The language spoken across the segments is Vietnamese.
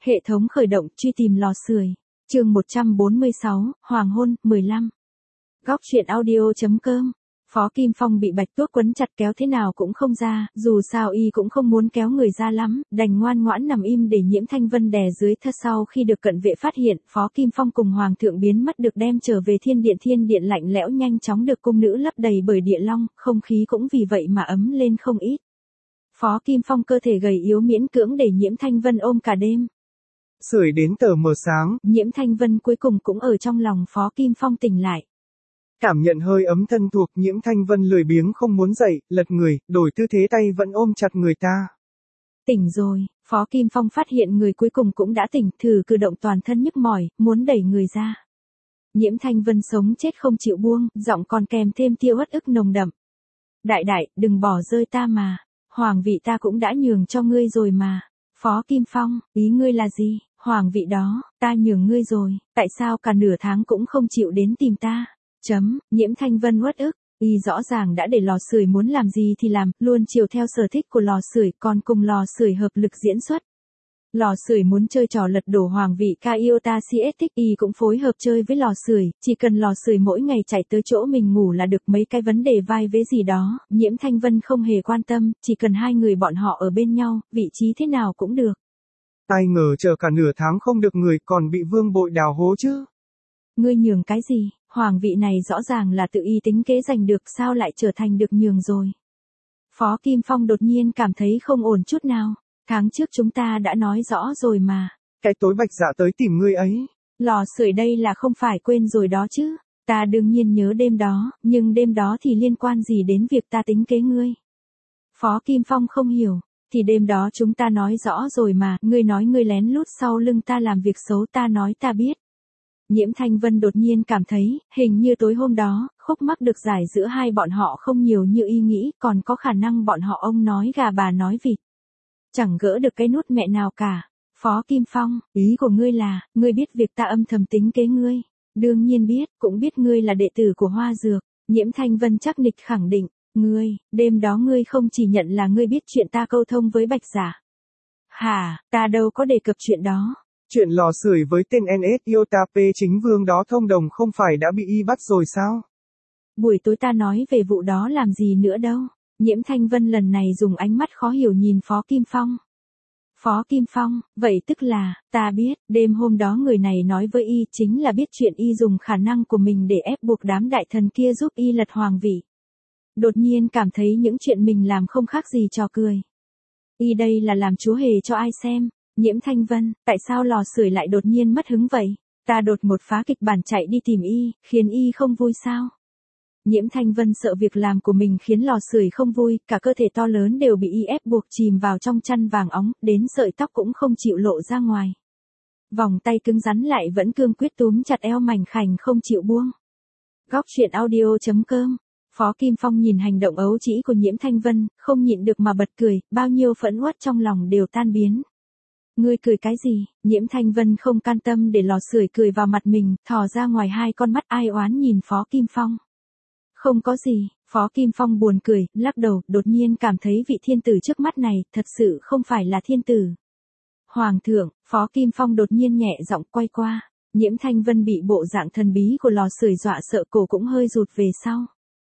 Hệ thống khởi động, truy tìm lò sưởi. Chương 146, Hoàng hôn, 15. Góc truyện audio.com. Phó Kim Phong bị Bạch Tuốc quấn chặt kéo thế nào cũng không ra, dù sao y cũng không muốn kéo người ra lắm, đành ngoan ngoãn nằm im để Nhiễm Thanh Vân đè dưới thân. Sau khi được cận vệ phát hiện, Phó Kim Phong cùng Hoàng thượng biến mất được đem trở về thiên điện lạnh lẽo nhanh chóng được cung nữ lấp đầy bởi địa long, không khí cũng vì vậy mà ấm lên không ít. Phó Kim Phong cơ thể gầy yếu miễn cưỡng để Nhiễm Thanh Vân ôm cả đêm. Sưởi đến tờ mờ sáng, Nhiễm Thanh Vân cuối cùng cũng ở trong lòng Phó Kim Phong tỉnh lại. Cảm nhận hơi ấm thân thuộc, Nhiễm Thanh Vân lười biếng không muốn dậy, lật người, đổi tư thế tay vẫn ôm chặt người ta. Tỉnh rồi, Phó Kim Phong phát hiện người cuối cùng cũng đã tỉnh, thử cử động toàn thân nhức mỏi, muốn đẩy người ra. Nhiễm Thanh Vân sống chết không chịu buông, giọng còn kèm thêm tia uất ức nồng đậm. Đại đại, đừng bỏ rơi ta mà, hoàng vị ta cũng đã nhường cho ngươi rồi mà. Phó Kim Phong, ý ngươi là gì? Hoàng vị đó, ta nhường ngươi rồi, tại sao cả nửa tháng cũng không chịu đến tìm ta? Nhiễm Thanh Vân uất ức, y rõ ràng đã để lò sưởi muốn làm gì thì làm, luôn chiều theo sở thích của lò sưởi, còn cùng lò sưởi hợp lực diễn xuất. Lò sưởi muốn chơi trò lật đổ hoàng vị Kaiota Siettic, y cũng phối hợp chơi với lò sưởi, chỉ cần lò sưởi mỗi ngày chạy tới chỗ mình ngủ là được. Mấy cái vấn đề vai vế gì đó, Nhiễm Thanh Vân không hề quan tâm, chỉ cần hai người bọn họ ở bên nhau, vị trí thế nào cũng được. Ai ngờ chờ cả nửa tháng không được người còn bị vương bội đào hố chứ. Ngươi nhường cái gì? Hoàng vị này rõ ràng là tự y tính kế giành được, sao lại trở thành được nhường rồi? Phó Kim Phong đột nhiên cảm thấy không ổn chút nào. Tháng trước chúng ta đã nói rõ rồi mà. Cái tối Bạch Dạ tới tìm ngươi ấy. Lò sưởi đây là không phải quên rồi đó chứ. Ta đương nhiên nhớ đêm đó, nhưng đêm đó thì liên quan gì đến việc ta tính kế ngươi? Phó Kim Phong không hiểu. Thì đêm đó chúng ta nói rõ rồi mà, ngươi nói ngươi lén lút sau lưng ta làm việc xấu, ta nói ta biết. Nhiễm Thanh Vân đột nhiên cảm thấy, hình như tối hôm đó, khúc mắc được giải giữa hai bọn họ không nhiều như y nghĩ, còn có khả năng bọn họ ông nói gà bà nói vịt. Chẳng gỡ được cái nút mẹ nào cả. Phó Kim Phong, ý của ngươi là, ngươi biết việc ta âm thầm tính kế ngươi. Đương nhiên biết, cũng biết ngươi là đệ tử của Hoa Dược. Nhiễm Thanh Vân chắc nịch khẳng định, ngươi, đêm đó ngươi không chỉ nhận là ngươi biết chuyện ta câu thông với Bạch Giả. Hả, ta đâu có đề cập chuyện đó. Chuyện lò sưởi với tên NS Iota P chính vương đó thông đồng không phải đã bị y bắt rồi sao? Buổi tối ta nói về vụ đó làm gì nữa đâu. Nhiễm Thanh Vân lần này dùng ánh mắt khó hiểu nhìn Phó Kim Phong. Phó Kim Phong, vậy tức là, ta biết, đêm hôm đó người này nói với y chính là biết chuyện y dùng khả năng của mình để ép buộc đám đại thần kia giúp y lật hoàng vị. Đột nhiên cảm thấy những chuyện mình làm không khác gì trò cười. Y đây là làm chúa hề cho ai xem? Nhiễm Thanh Vân, tại sao lò sưởi lại đột nhiên mất hứng vậy? Ta đột một phá kịch bản chạy đi tìm y, khiến y không vui sao? Nhiễm Thanh Vân sợ việc làm của mình khiến lò sưởi không vui, cả cơ thể to lớn đều bị y ép buộc chìm vào trong chăn vàng óng, đến sợi tóc cũng không chịu lộ ra ngoài. Vòng tay cứng rắn lại vẫn cương quyết túm chặt eo mảnh khảnh không chịu buông. Góc truyện audio.com. Phó Kim Phong nhìn hành động ấu trĩ của Nhiễm Thanh Vân, không nhịn được mà bật cười, bao nhiêu phẫn uất trong lòng đều tan biến. Ngươi cười cái gì? Nhiễm Thanh Vân không can tâm để lò sưởi cười vào mặt mình, thò ra ngoài hai con mắt ai oán nhìn Phó Kim Phong. Không có gì, Phó Kim Phong buồn cười, lắc đầu, đột nhiên cảm thấy vị thiên tử trước mắt này, thật sự không phải là thiên tử. Hoàng thượng, Phó Kim Phong đột nhiên nhẹ giọng quay qua, Nhiễm Thanh Vân bị bộ dạng thần bí của lò sưởi dọa sợ cổ cũng hơi rụt về sau.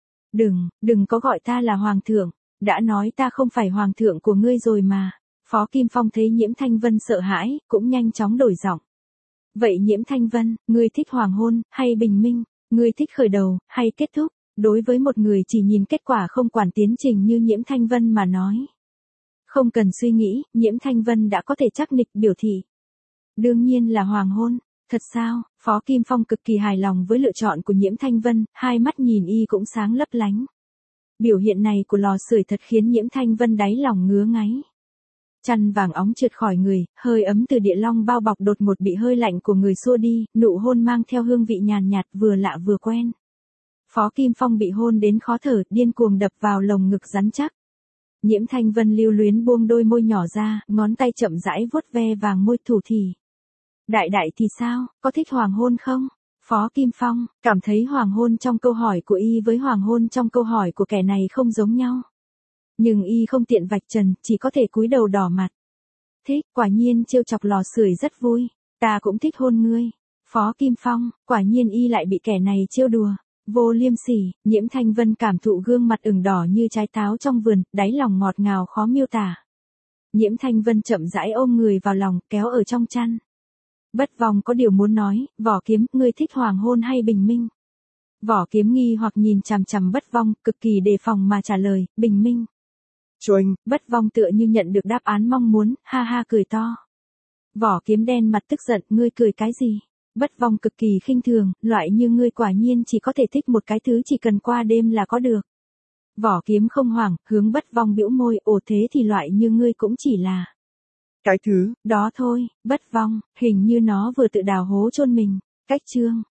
Đừng có gọi ta là hoàng thượng, đã nói ta không phải hoàng thượng của ngươi rồi mà. Phó Kim Phong thấy Nhiễm Thanh Vân sợ hãi, cũng nhanh chóng đổi giọng. Vậy Nhiễm Thanh Vân, ngươi thích hoàng hôn, hay bình minh? Ngươi thích khởi đầu, hay kết thúc? Đối với một người chỉ nhìn kết quả không quản tiến trình như Nhiễm Thanh Vân mà nói. Không cần suy nghĩ, Nhiễm Thanh Vân đã có thể chắc nịch biểu thị. Đương nhiên là hoàng hôn. Thật sao? Phó Kim Phong cực kỳ hài lòng với lựa chọn của Nhiễm Thanh Vân, hai mắt nhìn y cũng sáng lấp lánh. Biểu hiện này của lò sưởi thật khiến Nhiễm Thanh Vân đáy lòng ngứa ngáy. Chăn vàng óng trượt khỏi người, hơi ấm từ địa long bao bọc đột một bị hơi lạnh của người xua đi, nụ hôn mang theo hương vị nhàn nhạt vừa lạ vừa quen. Phó Kim Phong bị hôn đến khó thở, điên cuồng đập vào lồng ngực rắn chắc. Nhiễm Thanh Vân lưu luyến buông đôi môi nhỏ ra, ngón tay chậm rãi vuốt ve vàng môi thủ thì. Đại đại thì sao, có thích hoàng hôn không? Phó Kim Phong, cảm thấy hoàng hôn trong câu hỏi của y với hoàng hôn trong câu hỏi của kẻ này không giống nhau. Nhưng y không tiện vạch trần, chỉ có thể cúi đầu đỏ mặt. Thích, quả nhiên trêu chọc lò sưởi rất vui. Ta cũng thích hôn ngươi. Phó Kim Phong, quả nhiên y lại bị kẻ này trêu đùa. Vô liêm sỉ, Nhiễm Thanh Vân cảm thụ gương mặt ửng đỏ như trái táo trong vườn, đáy lòng ngọt ngào khó miêu tả. Nhiễm Thanh Vân chậm rãi ôm người vào lòng, kéo ở trong chăn. Bất Vong có điều muốn nói, Vỏ Kiếm, ngươi thích hoàng hôn hay bình minh? Vỏ Kiếm nghi hoặc nhìn chằm chằm Bất Vong, cực kỳ đề phòng mà trả lời, bình minh. Choanh. Bất Vong tựa như nhận được đáp án mong muốn, ha ha cười to. Vỏ Kiếm đen mặt tức giận, ngươi cười cái gì? Bất Vong cực kỳ khinh thường, loại như ngươi quả nhiên chỉ có thể thích một cái thứ chỉ cần qua đêm là có được. Vỏ Kiếm không hoảng, hướng Bất Vong bĩu môi, ồ thế thì loại như ngươi cũng chỉ là Cái thứ đó thôi. Bất Vong, hình như nó vừa tự đào hố chôn mình. Cách chương